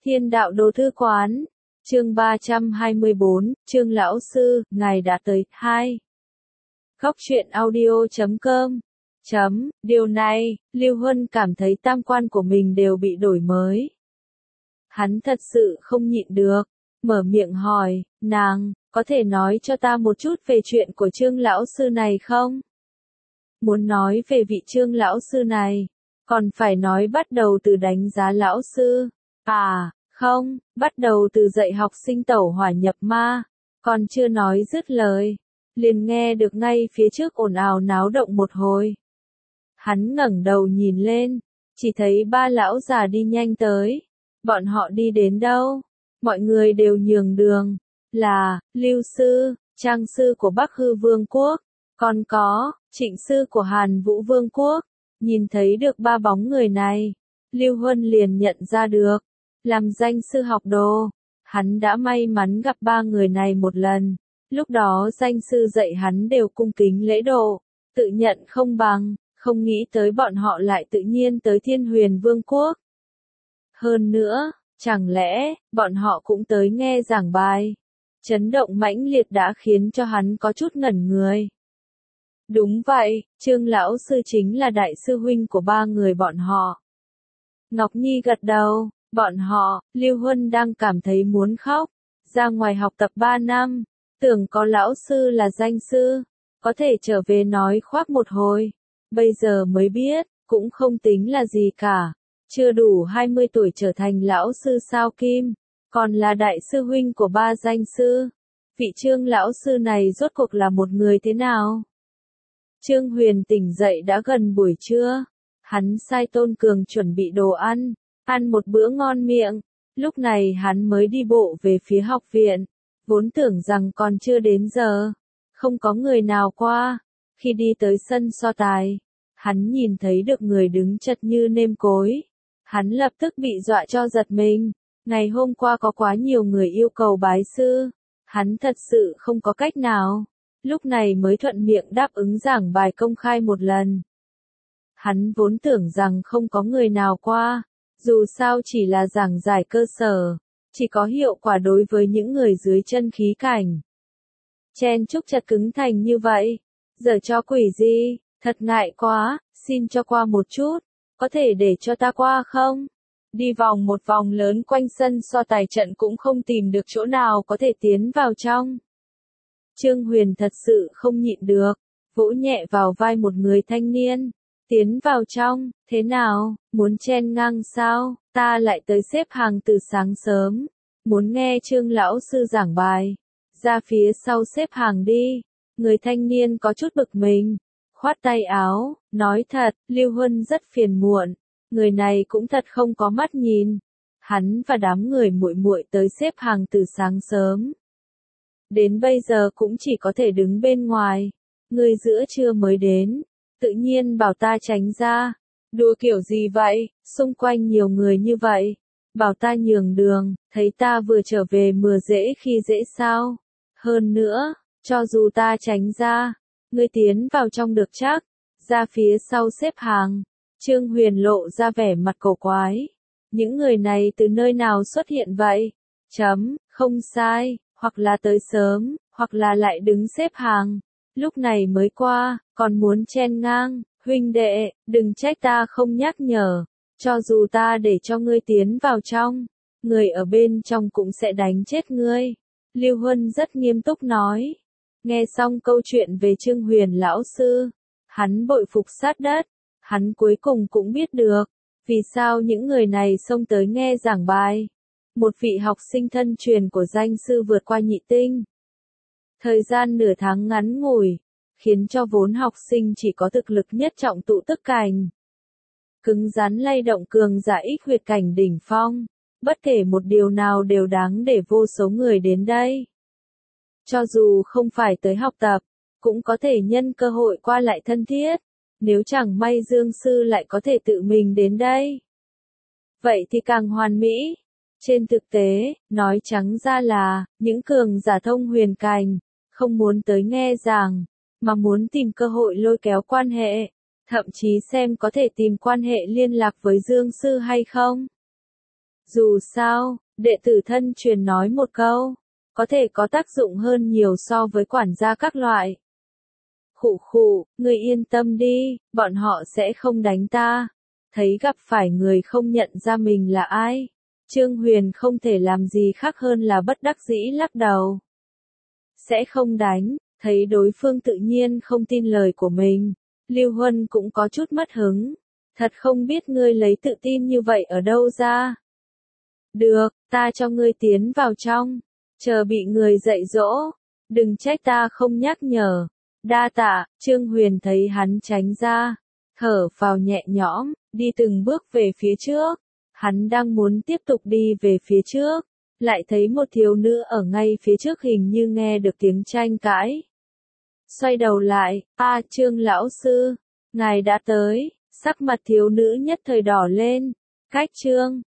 Thiên đạo đồ thư quán, chương 324, Trương lão sư, ngài đã tới. 2. Góc truyện audio.com. Điều này, Lưu Huân cảm thấy tam quan của mình đều bị đổi mới. Hắn thật sự không nhịn được, mở miệng hỏi, nàng, có thể nói cho ta một chút về chuyện của Trương lão sư này không? Muốn nói về vị Trương lão sư này, còn phải nói bắt đầu từ đánh giá lão sư. À, không, bắt đầu từ dạy học sinh tẩu hỏa nhập ma, còn chưa nói dứt lời, liền nghe được ngay phía trước ồn ào náo động một hồi. Hắn ngẩng đầu nhìn lên, chỉ thấy ba lão già đi nhanh tới. Bọn họ đi đến đâu? Mọi người đều nhường đường. Là, Lưu sư, Trang sư của Bắc Hư Vương quốc, còn có, Trịnh sư của Hàn Vũ Vương quốc. Nhìn thấy được ba bóng người này, Lưu Huân liền nhận ra được. Làm danh sư học đồ, hắn đã may mắn gặp ba người này một lần. Lúc đó danh sư dạy hắn đều cung kính lễ độ, tự nhận không bằng, không nghĩ tới bọn họ lại tự nhiên tới Thiên Huyền Vương quốc. Hơn nữa, chẳng lẽ, bọn họ cũng tới nghe giảng bài. Chấn động mãnh liệt đã khiến cho hắn có chút ngẩn người. Đúng vậy, Trương lão sư chính là đại sư huynh của ba người bọn họ. Ngọc Nhi gật đầu, bọn họ, Lưu Huân đang cảm thấy muốn khóc. Ra ngoài học tập 3 năm, tưởng có lão sư là danh sư, có thể trở về nói khoác một hồi. Bây giờ mới biết, cũng không tính là gì cả. Chưa đủ 20 tuổi trở thành lão sư sao kim, còn là đại sư huynh của ba danh sư. Vị Trương lão sư này rốt cuộc là một người thế nào? Trương Huyền tỉnh dậy đã gần buổi trưa. Hắn sai Tôn Cường chuẩn bị đồ ăn, ăn một bữa ngon miệng. Lúc này hắn mới đi bộ về phía học viện. Vốn tưởng rằng còn chưa đến giờ, không có người nào qua. Khi đi tới sân so tài, hắn nhìn thấy được người đứng chật như nêm cối. Hắn lập tức bị dọa cho giật mình. Ngày hôm qua có quá nhiều người yêu cầu bái sư. Hắn thật sự không có cách nào. Lúc này mới thuận miệng đáp ứng giảng bài công khai một lần. Hắn vốn tưởng rằng không có người nào qua. Dù sao chỉ là giảng giải cơ sở. Chỉ có hiệu quả đối với những người dưới chân khí cảnh. Chen chúc chật cứng thành như vậy. Giờ cho quỷ gì, thật ngại quá, xin cho qua một chút. Có thể để cho ta qua không? Đi vòng một vòng lớn quanh sân so tài trận cũng không tìm được chỗ nào có thể tiến vào trong. Trương Huyền thật sự không nhịn được, vỗ nhẹ vào vai một người thanh niên. Tiến vào trong, thế nào, muốn chen ngang sao, ta lại tới xếp hàng từ sáng sớm. Muốn nghe Trương lão sư giảng bài, ra phía sau xếp hàng đi. Người thanh niên có chút bực mình, khoát tay áo, nói thật, Lưu Huân rất phiền muộn. Người này cũng thật không có mắt nhìn. Hắn và đám người muội muội tới xếp hàng từ sáng sớm. Đến bây giờ cũng chỉ có thể đứng bên ngoài. Người giữa trưa mới đến, tự nhiên bảo ta tránh ra. Đùa kiểu gì vậy, xung quanh nhiều người như vậy. Bảo ta nhường đường, thấy ta vừa trở về mừa dễ khi dễ sao. Hơn nữa, cho dù ta tránh ra, ngươi tiến vào trong được chắc. Ra phía sau xếp hàng. Trương Huyền lộ ra vẻ mặt cổ quái. Những người này từ nơi nào xuất hiện vậy? Không sai, hoặc là tới sớm, hoặc là lại đứng xếp hàng. Lúc này mới qua, còn muốn chen ngang. Huynh đệ, đừng trách ta không nhắc nhở. Cho dù ta để cho ngươi tiến vào trong, người ở bên trong cũng sẽ đánh chết ngươi. Lưu Huân rất nghiêm túc nói. Nghe xong câu chuyện về Trương Huyền lão sư, hắn bội phục sát đất. Hắn cuối cùng cũng biết được, vì sao những người này xông tới nghe giảng bài. Một vị học sinh thân truyền của danh sư vượt qua nhị tinh. Thời gian nửa tháng ngắn ngủi, khiến cho vốn học sinh chỉ có thực lực nhất trọng tụ tức cảnh. Cứng rắn lay động cường giả ích huyệt cảnh đỉnh phong. Bất kể một điều nào đều đáng để vô số người đến đây. Cho dù không phải tới học tập, cũng có thể nhân cơ hội qua lại thân thiết. Nếu chẳng may Dương Sư lại có thể tự mình đến đây. Vậy thì càng hoàn mỹ. Trên thực tế, nói trắng ra là, những cường giả thông huyền cảnh, không muốn tới nghe giảng, mà muốn tìm cơ hội lôi kéo quan hệ, thậm chí xem có thể tìm quan hệ liên lạc với Dương Sư hay không. Dù sao, đệ tử thân truyền nói một câu, có thể có tác dụng hơn nhiều so với quản gia các loại. Khụ khụ, ngươi yên tâm đi, bọn họ sẽ không đánh ta. Thấy gặp phải người không nhận ra mình là ai, Trương Huyền không thể làm gì khác hơn là bất đắc dĩ lắc đầu. Sẽ không đánh, thấy đối phương tự nhiên không tin lời của mình, Lưu Huân cũng có chút mất hứng. Thật không biết ngươi lấy tự tin như vậy ở đâu ra. Được, ta cho ngươi tiến vào trong, chờ bị người dạy dỗ, đừng trách ta không nhắc nhở. Đa tạ, Trương Huyền thấy hắn tránh ra, thở vào nhẹ nhõm, đi từng bước về phía trước. Hắn đang muốn tiếp tục đi về phía trước, lại thấy một thiếu nữ ở ngay phía trước hình như nghe được tiếng tranh cãi. Xoay đầu lại, Trương lão sư, ngài đã tới, sắc mặt thiếu nữ nhất thời đỏ lên. Cách Trương